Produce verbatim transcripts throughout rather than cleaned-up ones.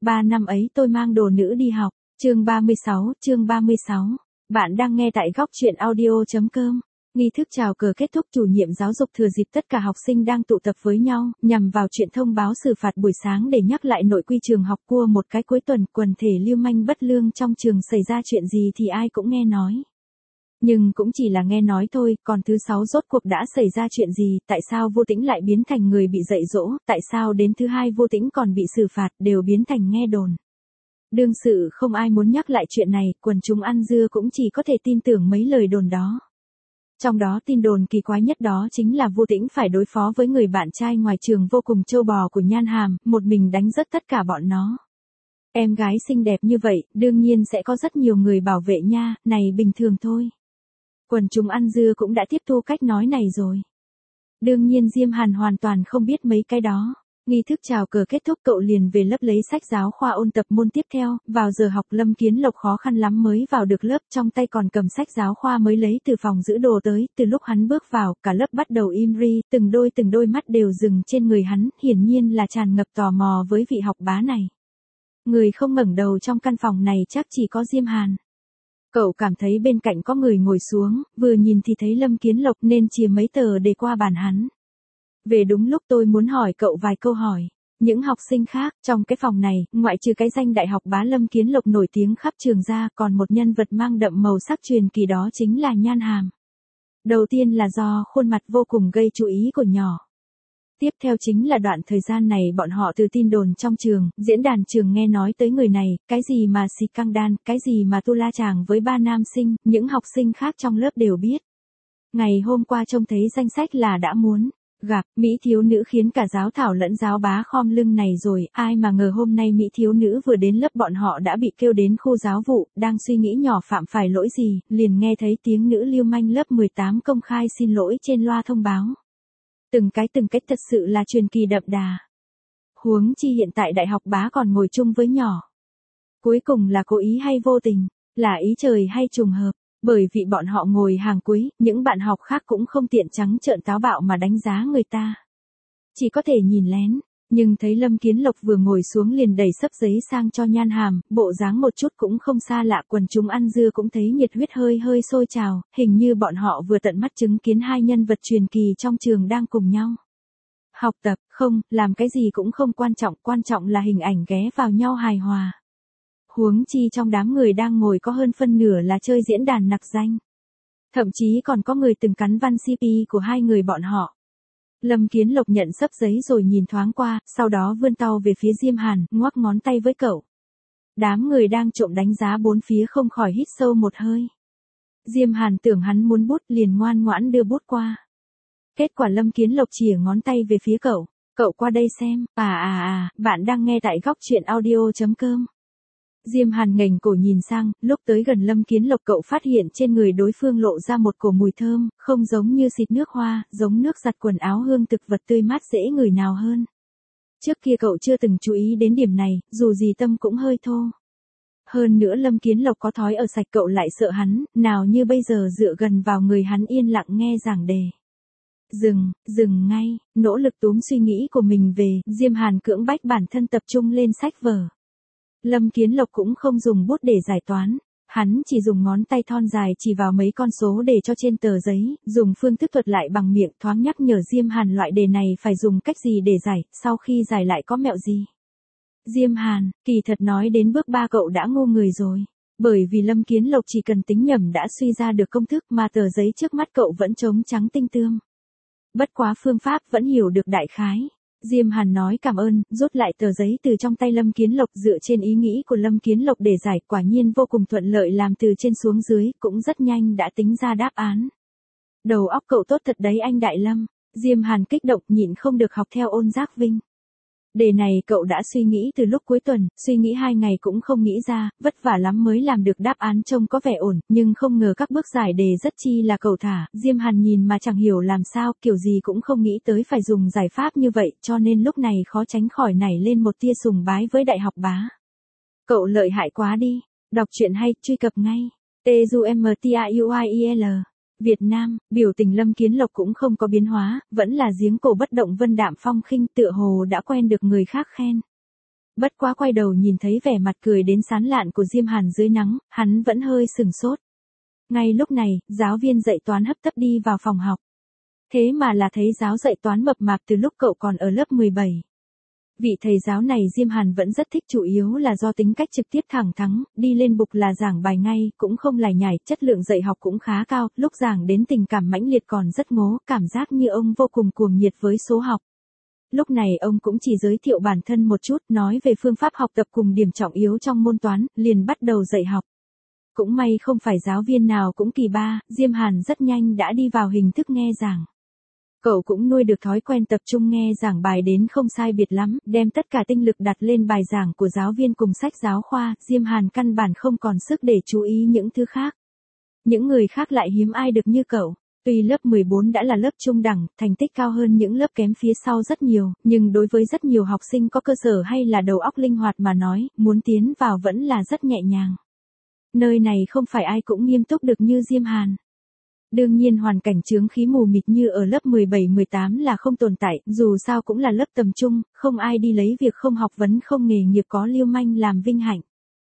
Ba năm ấy tôi mang đồ nữ đi học. Chương ba mươi sáu, chương ba mươi sáu. Bạn đang nghe tại góc truyện audio.com. Nghi thức chào cờ kết thúc, chủ nhiệm giáo dục thừa dịp tất cả học sinh đang tụ tập với nhau, nhằm vào chuyện thông báo xử phạt buổi sáng để nhắc lại nội quy trường học cua một cái cuối tuần quần thể lưu manh bất lương trong trường xảy ra chuyện gì thì ai cũng nghe nói. Nhưng cũng chỉ là nghe nói thôi, còn thứ sáu rốt cuộc đã xảy ra chuyện gì, tại sao Vô Tĩnh lại biến thành người bị dạy dỗ, tại sao đến thứ hai Vô Tĩnh còn bị xử phạt, đều biến thành nghe đồn. Đương sự không ai muốn nhắc lại chuyện này, quần chúng ăn dưa cũng chỉ có thể tin tưởng mấy lời đồn đó. Trong đó tin đồn kỳ quái nhất đó chính là Vô Tĩnh phải đối phó với người bạn trai ngoài trường vô cùng trâu bò của Nhan Hàm, một mình đánh rớt tất cả bọn nó. Em gái xinh đẹp như vậy, đương nhiên sẽ có rất nhiều người bảo vệ nha, này bình thường thôi. Quần chúng ăn dưa cũng đã tiếp thu cách nói này rồi. Đương nhiên Diêm Hàn hoàn toàn không biết mấy cái đó. Nghi thức chào cờ kết thúc, cậu liền về lớp lấy sách giáo khoa ôn tập môn tiếp theo. Vào giờ học Lâm Kiến Lộc khó khăn lắm mới vào được lớp, trong tay còn cầm sách giáo khoa mới lấy từ phòng giữ đồ tới. Từ lúc hắn bước vào, cả lớp bắt đầu im ri, từng đôi từng đôi mắt đều dừng trên người hắn, hiển nhiên là tràn ngập tò mò với vị học bá này. Người không ngẩng đầu trong căn phòng này chắc chỉ có Diêm Hàn. Cậu cảm thấy bên cạnh có người ngồi xuống, vừa nhìn thì thấy Lâm Kiến Lộc nên chìa mấy tờ để qua bàn hắn. Về đúng lúc tôi muốn hỏi cậu vài câu hỏi. Những học sinh khác, trong cái phòng này, ngoại trừ cái danh đại học bá Lâm Kiến Lộc nổi tiếng khắp trường ra, còn một nhân vật mang đậm màu sắc truyền kỳ đó chính là Nhan Hàm. Đầu tiên là do khuôn mặt vô cùng gây chú ý của nhỏ. Tiếp theo chính là đoạn thời gian này bọn họ từ tin đồn trong trường, diễn đàn trường nghe nói tới người này, cái gì mà xì căng đan, cái gì mà tu la chàng với ba nam sinh, những học sinh khác trong lớp đều biết. Ngày hôm qua trông thấy danh sách là đã muốn gặp Mỹ thiếu nữ khiến cả giáo thảo lẫn giáo bá khom lưng này rồi, ai mà ngờ hôm nay Mỹ thiếu nữ vừa đến lớp bọn họ đã bị kêu đến khu giáo vụ, đang suy nghĩ nhỏ phạm phải lỗi gì, liền nghe thấy tiếng nữ lưu manh lớp mười tám công khai xin lỗi trên loa thông báo. Từng cái từng cái thật sự là truyền kỳ đậm đà. Huống chi hiện tại đại học bá còn ngồi chung với nhỏ. Cuối cùng là cố ý hay vô tình, là ý trời hay trùng hợp, bởi vì bọn họ ngồi hàng cuối, những bạn học khác cũng không tiện trắng trợn táo bạo mà đánh giá người ta. Chỉ có thể nhìn lén, nhưng thấy Lâm Kiến Lộc vừa ngồi xuống liền đẩy xấp giấy sang cho Nhan Hàm, bộ dáng một chút cũng không xa lạ, quần chúng ăn dưa cũng thấy nhiệt huyết hơi hơi sôi trào, hình như bọn họ vừa tận mắt chứng kiến hai nhân vật truyền kỳ trong trường đang cùng nhau học tập, không, làm cái gì cũng không quan trọng, quan trọng là hình ảnh ghé vào nhau hài hòa. Huống chi trong đám người đang ngồi có hơn phân nửa là chơi diễn đàn nặc danh. Thậm chí còn có người từng cắn văn xê pê của hai người bọn họ. Lâm Kiến Lộc nhận sấp giấy rồi nhìn thoáng qua, sau đó vươn tau về phía Diêm Hàn, ngoắc ngón tay với cậu. Đám người đang trộm đánh giá bốn phía không khỏi hít sâu một hơi. Diêm Hàn tưởng hắn muốn bút liền ngoan ngoãn đưa bút qua. Kết quả Lâm Kiến Lộc chìa ngón tay về phía cậu. Cậu qua đây xem, à à à, bạn đang nghe tại góc truyện audio.com. Diêm Hàn ngẩng cổ nhìn sang, lúc tới gần Lâm Kiến Lộc cậu phát hiện trên người đối phương lộ ra một cổ mùi thơm, không giống như xịt nước hoa, giống nước giặt quần áo hương thực vật tươi mát dễ ngửi nào hơn. Trước kia cậu chưa từng chú ý đến điểm này, dù gì tâm cũng hơi thô. Hơn nữa Lâm Kiến Lộc có thói ở sạch cậu lại sợ hắn, nào như bây giờ dựa gần vào người hắn yên lặng nghe giảng đề. Dừng, dừng ngay, nỗ lực túm suy nghĩ của mình về, Diêm Hàn cưỡng bách bản thân tập trung lên sách vở. Lâm Kiến Lộc cũng không dùng bút để giải toán, hắn chỉ dùng ngón tay thon dài chỉ vào mấy con số để cho trên tờ giấy, dùng phương thức thuật lại bằng miệng, thoáng nhắc nhở Diêm Hàn loại đề này phải dùng cách gì để giải, sau khi giải lại có mẹo gì. Diêm Hàn, kỳ thật nói đến bước ba cậu đã ngu người rồi, bởi vì Lâm Kiến Lộc chỉ cần tính nhẩm đã suy ra được công thức mà tờ giấy trước mắt cậu vẫn trống trắng tinh tươm. Bất quá phương pháp vẫn hiểu được đại khái. Diêm Hàn nói cảm ơn, rút lại tờ giấy từ trong tay Lâm Kiến Lộc dựa trên ý nghĩ của Lâm Kiến Lộc để giải, quả nhiên vô cùng thuận lợi, làm từ trên xuống dưới, cũng rất nhanh đã tính ra đáp án. Đầu óc cậu tốt thật đấy anh Đại Lâm. Diêm Hàn kích động nhịn không được học theo Ôn Giác Vinh. Đề này cậu đã suy nghĩ từ lúc cuối tuần, suy nghĩ hai ngày cũng không nghĩ ra, vất vả lắm mới làm được đáp án trông có vẻ ổn, nhưng không ngờ các bước giải đề rất chi là cầu thả, Diêm Hàn nhìn mà chẳng hiểu làm sao, kiểu gì cũng không nghĩ tới phải dùng giải pháp như vậy, cho nên lúc này khó tránh khỏi nảy lên một tia sùng bái với đại học bá. Cậu lợi hại quá đi, đọc truyện hay, truy cập ngay, T U M T A U I E L. Việt Nam, biểu tình Lâm Kiến Lộc cũng không có biến hóa, vẫn là giếng cổ bất động vân đạm phong khinh, tựa hồ đã quen được người khác khen. Bất quá quay đầu nhìn thấy vẻ mặt cười đến sán lạn của Diêm Hàn dưới nắng, hắn vẫn hơi sừng sốt. Ngay lúc này, giáo viên dạy toán hấp tấp đi vào phòng học. Thế mà là thấy giáo dạy toán mập mạp từ lúc cậu còn ở lớp mười bảy. Vị thầy giáo này Diêm Hàn vẫn rất thích, chủ yếu là do tính cách trực tiếp thẳng thắn, đi lên bục là giảng bài ngay, cũng không lải nhải, chất lượng dạy học cũng khá cao, lúc giảng đến tình cảm mãnh liệt còn rất ngố, cảm giác như ông vô cùng cuồng nhiệt với số học. Lúc này ông cũng chỉ giới thiệu bản thân một chút, nói về phương pháp học tập cùng điểm trọng yếu trong môn toán, liền bắt đầu dạy học. Cũng may không phải giáo viên nào cũng kỳ ba, Diêm Hàn rất nhanh đã đi vào hình thức nghe giảng. Cậu cũng nuôi được thói quen tập trung nghe giảng bài đến không sai biệt lắm, đem tất cả tinh lực đặt lên bài giảng của giáo viên cùng sách giáo khoa, Diêm Hàn căn bản không còn sức để chú ý những thứ khác. Những người khác lại hiếm ai được như cậu. Tuy lớp mười bốn đã là lớp trung đẳng, thành tích cao hơn những lớp kém phía sau rất nhiều, nhưng đối với rất nhiều học sinh có cơ sở hay là đầu óc linh hoạt mà nói, muốn tiến vào vẫn là rất nhẹ nhàng. Nơi này không phải ai cũng nghiêm túc được như Diêm Hàn. Đương nhiên hoàn cảnh chướng khí mù mịt như ở lớp mười bảy mười tám là không tồn tại, dù sao cũng là lớp tầm trung, không ai đi lấy việc không học vấn không nghề nghiệp có liêu manh làm vinh hạnh.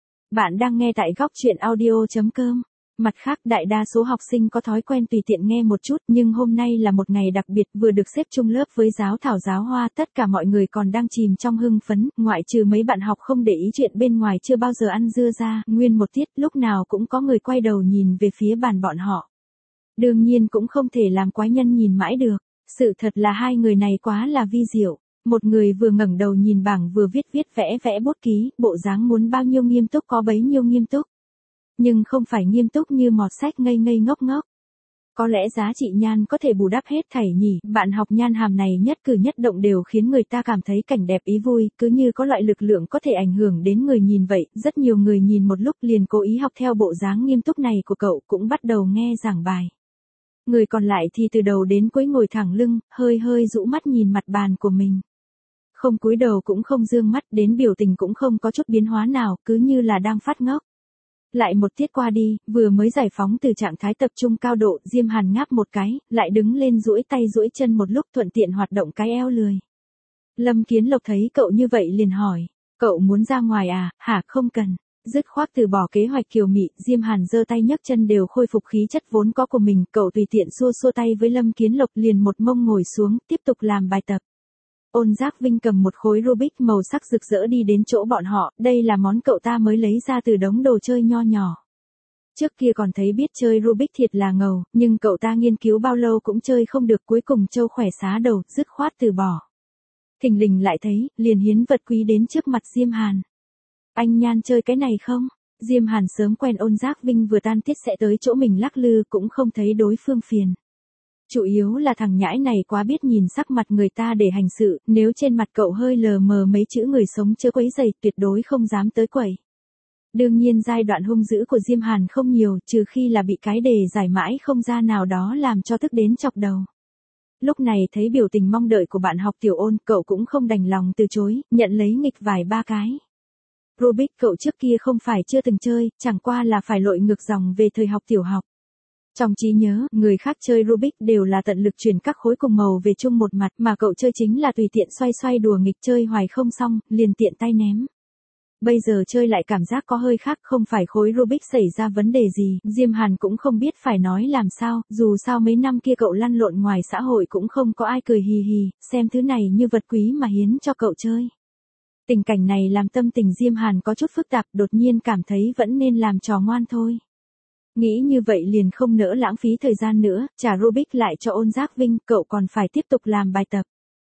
Bạn đang nghe tại góc truyện audio chấm com. Mặt khác, đại đa số học sinh có thói quen tùy tiện nghe một chút, nhưng hôm nay là một ngày đặc biệt, vừa được xếp chung lớp với giáo thảo giáo hoa, tất cả mọi người còn đang chìm trong hưng phấn, ngoại trừ mấy bạn học không để ý chuyện bên ngoài chưa bao giờ ăn dưa ra, nguyên một tiết lúc nào cũng có người quay đầu nhìn về phía bàn bọn họ. Đương nhiên cũng không thể làm quái nhân nhìn mãi được, sự thật là hai người này quá là vi diệu. Một người vừa ngẩng đầu nhìn bảng vừa viết viết vẽ vẽ bút ký, bộ dáng muốn bao nhiêu nghiêm túc có bấy nhiêu nghiêm túc. Nhưng không phải nghiêm túc như mọt sách ngây ngây ngốc ngốc. Có lẽ giá trị nhan có thể bù đắp hết thảy nhỉ, bạn học nhan hàm này nhất cử nhất động đều khiến người ta cảm thấy cảnh đẹp ý vui, cứ như có loại lực lượng có thể ảnh hưởng đến người nhìn vậy, rất nhiều người nhìn một lúc liền cố ý học theo bộ dáng nghiêm túc này của cậu, cũng bắt đầu nghe giảng bài. Người còn lại thì từ đầu đến cuối ngồi thẳng lưng, hơi hơi rũ mắt nhìn mặt bàn của mình. Không cúi đầu cũng không dương mắt, đến biểu tình cũng không có chút biến hóa nào, cứ như là đang phát ngốc. Lại một tiết qua đi, vừa mới giải phóng từ trạng thái tập trung cao độ, Diêm Hàn ngáp một cái, lại đứng lên duỗi tay duỗi chân một lúc thuận tiện hoạt động cái eo lười. Lâm Kiến Lộc thấy cậu như vậy liền hỏi, cậu muốn ra ngoài à, hả không cần. Dứt khoát từ bỏ kế hoạch kiều mị, Diêm Hàn giơ tay nhấc chân đều khôi phục khí chất vốn có của mình, cậu tùy tiện xua xua tay với Lâm Kiến Lộc liền một mông ngồi xuống, tiếp tục làm bài tập. Ôn Giác Vinh cầm một khối Rubik màu sắc rực rỡ đi đến chỗ bọn họ, đây là món cậu ta mới lấy ra từ đống đồ chơi nho nhỏ. Trước kia còn thấy biết chơi Rubik thiệt là ngầu, nhưng cậu ta nghiên cứu bao lâu cũng chơi không được, cuối cùng Châu khỏe xá đầu, dứt khoát từ bỏ. Thình lình lại thấy, liền hiến vật quý đến trước mặt Diêm Hàn. Anh Nhan chơi cái này không? Diêm Hàn sớm quen Ôn Giác Vinh vừa tan tiết sẽ tới chỗ mình lắc lư cũng không thấy đối phương phiền. Chủ yếu là thằng nhãi này quá biết nhìn sắc mặt người ta để hành sự, nếu trên mặt cậu hơi lờ mờ mấy chữ người sống chưa quấy rầy tuyệt đối không dám tới quẩy. Đương nhiên giai đoạn hung dữ của Diêm Hàn không nhiều, trừ khi là bị cái đề giải mãi không ra nào đó làm cho tức đến chọc đầu. Lúc này thấy biểu tình mong đợi của bạn học Tiểu Ôn, cậu cũng không đành lòng từ chối, nhận lấy nghịch vài ba cái. Rubik cậu trước kia không phải chưa từng chơi, chẳng qua là phải lội ngược dòng về thời học tiểu học. Trong trí nhớ, người khác chơi Rubik đều là tận lực chuyển các khối cùng màu về chung một mặt, mà cậu chơi chính là tùy tiện xoay xoay đùa nghịch chơi hoài không xong, liền tiện tay ném. Bây giờ chơi lại cảm giác có hơi khác, không phải khối Rubik xảy ra vấn đề gì, Diêm Hàn cũng không biết phải nói làm sao, dù sao mấy năm kia cậu lăn lộn ngoài xã hội cũng không có ai cười hì hì, xem thứ này như vật quý mà hiến cho cậu chơi. Tình cảnh này làm tâm tình Diêm Hàn có chút phức tạp, đột nhiên cảm thấy vẫn nên làm trò ngoan thôi. Nghĩ như vậy liền không nỡ lãng phí thời gian nữa, trả Rubik lại cho Ôn Giác Vinh, cậu còn phải tiếp tục làm bài tập.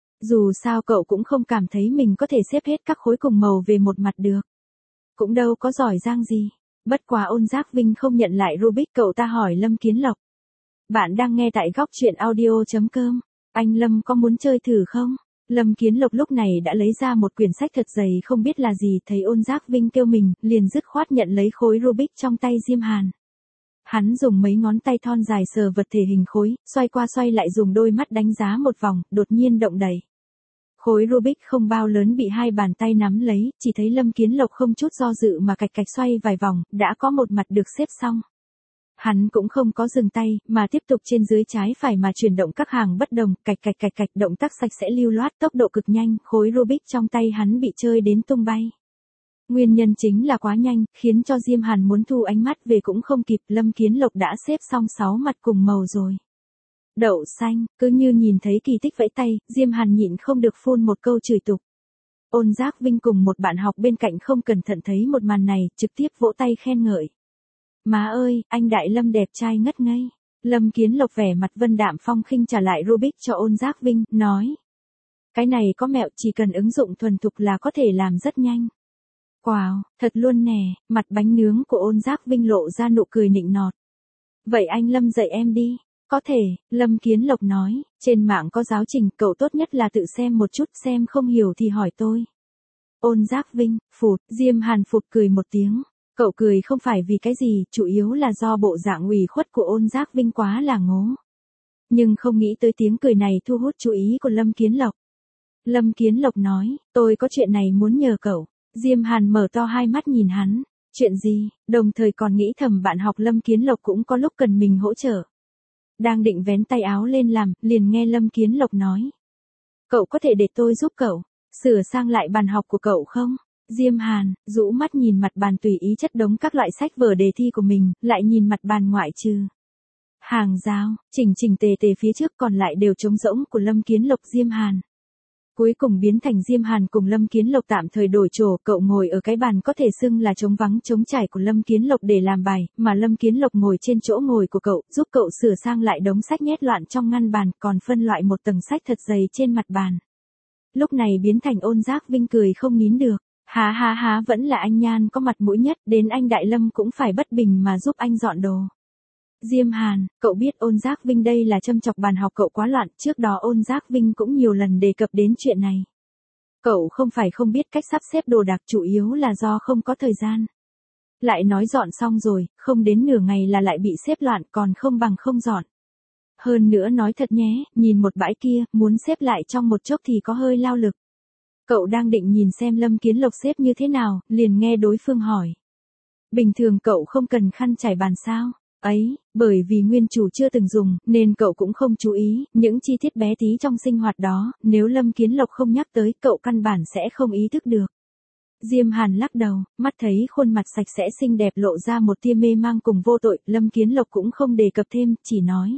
Dù sao cậu cũng không cảm thấy mình có thể xếp hết các khối cùng màu về một mặt được. Cũng đâu có giỏi giang gì. Bất quá Ôn Giác Vinh không nhận lại Rubik, cậu ta hỏi Lâm Kiến Lộc. Bạn đang nghe tại góc truyện audio chấm com. Anh Lâm có muốn chơi thử không? Lâm Kiến Lộc lúc này đã lấy ra một quyển sách thật dày không biết là gì, thấy Ôn Giác Vinh kêu mình, liền dứt khoát nhận lấy khối Rubik trong tay Diêm Hàn. Hắn dùng mấy ngón tay thon dài sờ vật thể hình khối, xoay qua xoay lại dùng đôi mắt đánh giá một vòng, đột nhiên động đẩy. Khối Rubik không bao lớn bị hai bàn tay nắm lấy, chỉ thấy Lâm Kiến Lộc không chút do dự mà cạch cạch xoay vài vòng, đã có một mặt được xếp xong. Hắn cũng không có dừng tay, mà tiếp tục trên dưới trái phải mà chuyển động các hàng bất đồng, cạch cạch cạch cạch, động tác sạch sẽ lưu loát, tốc độ cực nhanh, khối Rubik trong tay hắn bị chơi đến tung bay. Nguyên nhân chính là quá nhanh, khiến cho Diêm Hàn muốn thu ánh mắt về cũng không kịp, Lâm Kiến Lộc đã xếp xong sáu mặt cùng màu rồi. Đậu xanh, cứ như nhìn thấy kỳ tích vẫy tay, Diêm Hàn nhịn không được phun một câu chửi tục. Ôn Giác Vinh cùng một bạn học bên cạnh không cẩn thận thấy một màn này, trực tiếp vỗ tay khen ngợi. Má ơi, anh Đại Lâm đẹp trai ngất ngây. Lâm Kiến Lộc vẻ mặt vân đạm phong khinh trả lại Rubik cho Ôn Giác Vinh, nói. Cái này có mẹo, chỉ cần ứng dụng thuần thục là có thể làm rất nhanh. Wow, thật luôn nè, mặt bánh nướng của Ôn Giác Vinh lộ ra nụ cười nịnh nọt. Vậy anh Lâm dạy em đi. Có thể, Lâm Kiến Lộc nói, trên mạng có giáo trình, cậu tốt nhất là tự xem một chút, xem không hiểu thì hỏi tôi. Ôn Giác Vinh, phụt, Diêm Hàn phụt cười một tiếng. Cậu cười không phải vì cái gì, chủ yếu là do bộ dạng ủy khuất của Ôn Giác Vinh quá là ngố. Nhưng không nghĩ tới tiếng cười này thu hút chú ý của Lâm Kiến Lộc. Lâm Kiến Lộc nói, tôi có chuyện này muốn nhờ cậu. Diêm Hàn mở to hai mắt nhìn hắn. Chuyện gì, đồng thời còn nghĩ thầm bạn học Lâm Kiến Lộc cũng có lúc cần mình hỗ trợ. Đang định vén tay áo lên làm, liền nghe Lâm Kiến Lộc nói. Cậu có thể để tôi giúp cậu, sửa sang lại bàn học của cậu không? Diêm Hàn, rũ mắt nhìn mặt bàn tùy ý chất đống các loại sách vở đề thi của mình, lại nhìn mặt bàn ngoại trừ. Hàng rào, chỉnh chỉnh tề tề phía trước còn lại đều trống rỗng của Lâm Kiến Lộc. Diêm Hàn. Cuối cùng biến thành Diêm Hàn cùng Lâm Kiến Lộc tạm thời đổi chỗ, cậu ngồi ở cái bàn có thể xưng là trống vắng trống trải của Lâm Kiến Lộc để làm bài, mà Lâm Kiến Lộc ngồi trên chỗ ngồi của cậu, giúp cậu sửa sang lại đống sách nhét loạn trong ngăn bàn, còn phân loại một tầng sách thật dày trên mặt bàn. Lúc này biến thành Ôn Giác Vinh cười không nín được. Há há há, vẫn là anh Nhan có mặt mũi nhất, đến anh Đại Lâm cũng phải bất bình mà giúp anh dọn đồ. Diêm Hàn, cậu biết Ôn Giác Vinh đây là châm chọc bàn học cậu quá loạn, trước đó Ôn Giác Vinh cũng nhiều lần đề cập đến chuyện này. Cậu không phải không biết cách sắp xếp đồ đạc, chủ yếu là do không có thời gian. Lại nói dọn xong rồi, không đến nửa ngày là lại bị xếp loạn, còn không bằng không dọn. Hơn nữa nói thật nhé, nhìn một bãi kia, muốn xếp lại trong một chốc thì có hơi lao lực. Cậu đang định nhìn xem Lâm Kiến Lộc xếp như thế nào, liền nghe đối phương hỏi. Bình thường cậu không cần khăn trải bàn sao? Ấy, bởi vì nguyên chủ chưa từng dùng, nên cậu cũng không chú ý, những chi tiết bé tí trong sinh hoạt đó, nếu Lâm Kiến Lộc không nhắc tới, cậu căn bản sẽ không ý thức được. Diêm Hàn lắc đầu, mắt thấy khuôn mặt sạch sẽ xinh đẹp lộ ra một tia mê mang cùng vô tội, Lâm Kiến Lộc cũng không đề cập thêm, chỉ nói.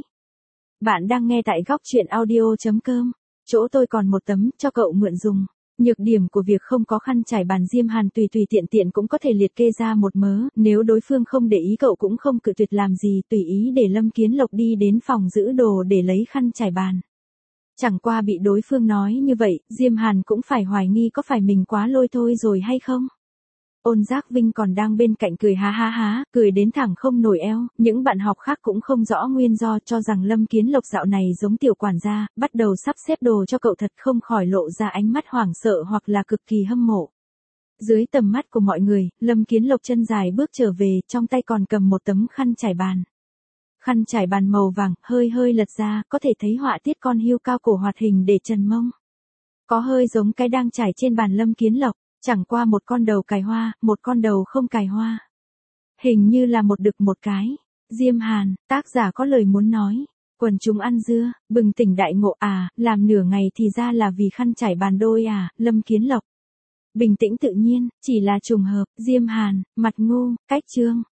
Bạn đang nghe tại góc truyện audio chấm com, chỗ tôi còn một tấm, cho cậu mượn dùng. Nhược điểm của việc không có khăn trải bàn Diêm Hàn tùy tùy tiện tiện cũng có thể liệt kê ra một mớ, nếu đối phương không để ý cậu cũng không cự tuyệt làm gì, tùy ý để Lâm Kiến Lộc đi đến phòng giữ đồ để lấy khăn trải bàn. Chẳng qua bị đối phương nói như vậy, Diêm Hàn cũng phải hoài nghi có phải mình quá lôi thôi rồi hay không. Ôn Giác Vinh còn đang bên cạnh cười há há há, cười đến thẳng không nổi eo, những bạn học khác cũng không rõ nguyên do, cho rằng Lâm Kiến Lộc dạo này giống tiểu quản gia, bắt đầu sắp xếp đồ cho cậu, thật không khỏi lộ ra ánh mắt hoảng sợ hoặc là cực kỳ hâm mộ. Dưới tầm mắt của mọi người, Lâm Kiến Lộc chân dài bước trở về, trong tay còn cầm một tấm khăn trải bàn. Khăn trải bàn màu vàng, hơi hơi lật ra, có thể thấy họa tiết con hươu cao cổ hoạt hình để trần mông. Có hơi giống cái đang trải trên bàn Lâm Kiến Lộc. Chẳng qua một con đầu cài hoa, một con đầu không cài hoa. Hình như là một đực một cái. Diêm Hàn, tác giả có lời muốn nói. Quần chúng ăn dưa, bừng tỉnh đại ngộ à, làm nửa ngày thì ra là vì khăn trải bàn đôi à, Lâm Kiến Lộc. Bình tĩnh tự nhiên, chỉ là trùng hợp, Diêm Hàn, mặt ngu, cách chương.